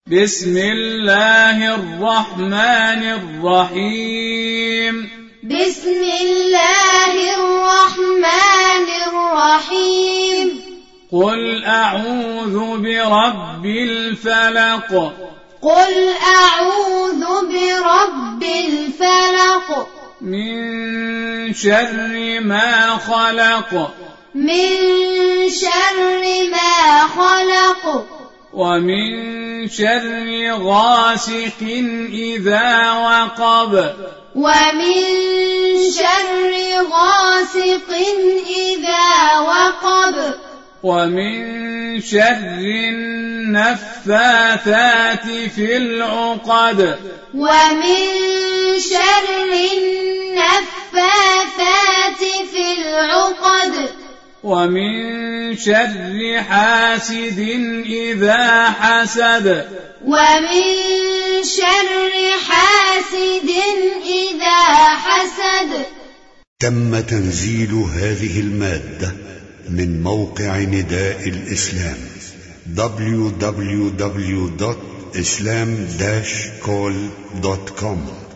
بسم الله الرحمن الرحيم بسم الله الرحمن الرحيم قل أعوذ برب الفلق قل أعوذ برب الفلق من شر ما خلق من شر ما خلق ومن شر غاسق إذا وقب ومن شر غاسق إذا وقب ومن شر النفاثات في العقد ومن شر النفاثات في العقد ومن شر حاسد إذا حسد ومن شر حاسد إذا حسد. تم تنزيل هذه المادة من موقع نداء الإسلام www.islam-call.com